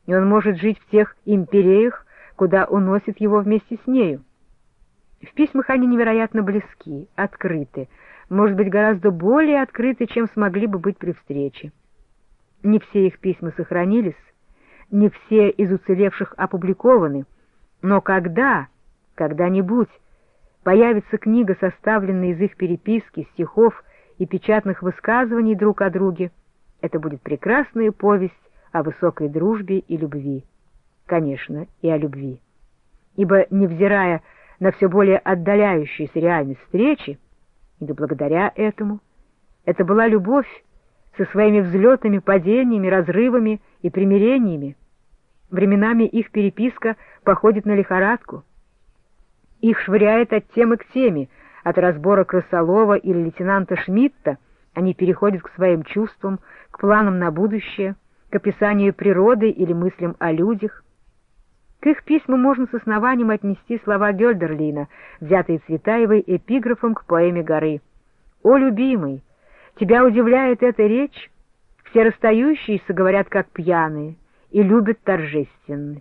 и он может жить в тех империях, куда уносит его вместе с нею. В письмах они невероятно близки, открыты, может быть, гораздо более открыты, чем смогли бы быть при встрече. Не все их письма сохранились, не все из уцелевших опубликованы, но когда, когда-нибудь появится книга, составленная из их переписки, стихов и печатных высказываний друг о друге, это будет прекрасная повесть о высокой дружбе и любви. Конечно, и о любви. Ибо, невзирая на все более отдаляющуюся реальность встречи, или благодаря этому, это была любовь со своими взлетами, падениями, разрывами и примирениями. Временами их переписка походит на лихорадку. Их швыряет от темы к теме, от разбора Крысолова или лейтенанта Шмидта они переходят к своим чувствам, к планам на будущее, к описанию природы или мыслям о людях. К их письмам можно с основанием отнести слова Гёльдерлина, взятые Цветаевой эпиграфом к поэме «Горы». «О, любимый, тебя удивляет эта речь? Все расстающиеся говорят, как пьяные, и любят торжественность».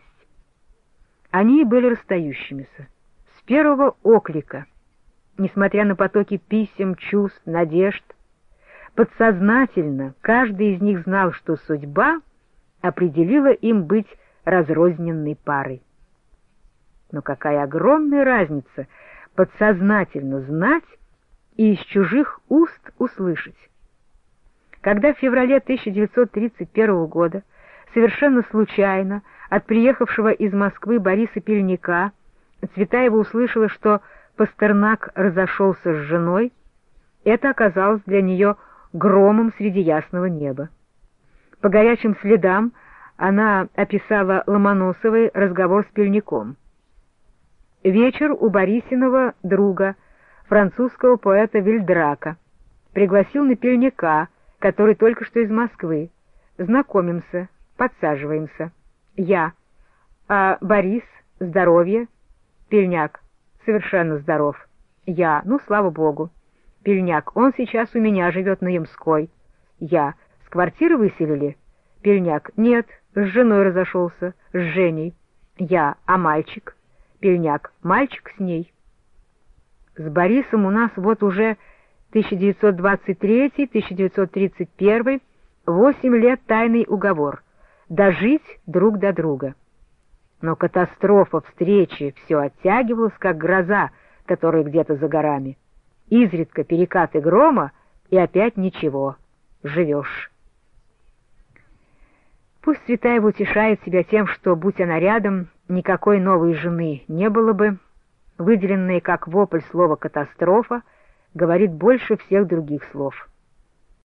Они были расстающимися. С первого оклика, несмотря на потоки писем, чувств, надежд, подсознательно каждый из них знал, что судьба определила им быть разрозненной парой. Но какая огромная разница подсознательно знать и из чужих уст услышать. Когда в феврале тысяча девятьсот тридцать первого года совершенно случайно от приехавшего из Москвы Бориса Пельника Цветаева услышала, что Пастернак разошелся с женой, это оказалось для нее громом среди ясного неба. По горячим следам она описала Ломоносовой разговор с Пельником. Вечер у Борисиного друга, французского поэта Вильдрака. Пригласил на Пельника, который только что из Москвы. Знакомимся, подсаживаемся. Я. А Борис, здоровье? Пельняк. Совершенно здоров. Я. Ну, слава богу. Пельняк. Он сейчас у меня живет на Ямской. Я. С квартиры выселили? Пельняк. Нет, с женой разошелся, с Женей. Я. А мальчик? Пельняк. Мальчик с ней. С Борисом у нас вот уже тысяча девятьсот двадцать третий — тысяча девятьсот тридцать первый, восемь лет тайный уговор. Дожить друг до друга. Но катастрофа встречи все оттягивалась, как гроза, которая где-то за горами. Изредка перекаты грома, и опять ничего. Живешь. Пусть Цветаева утешает себя тем, что, будь она рядом, никакой новой жены не было бы. Выделенное как вопль слово «катастрофа» говорит больше всех других слов.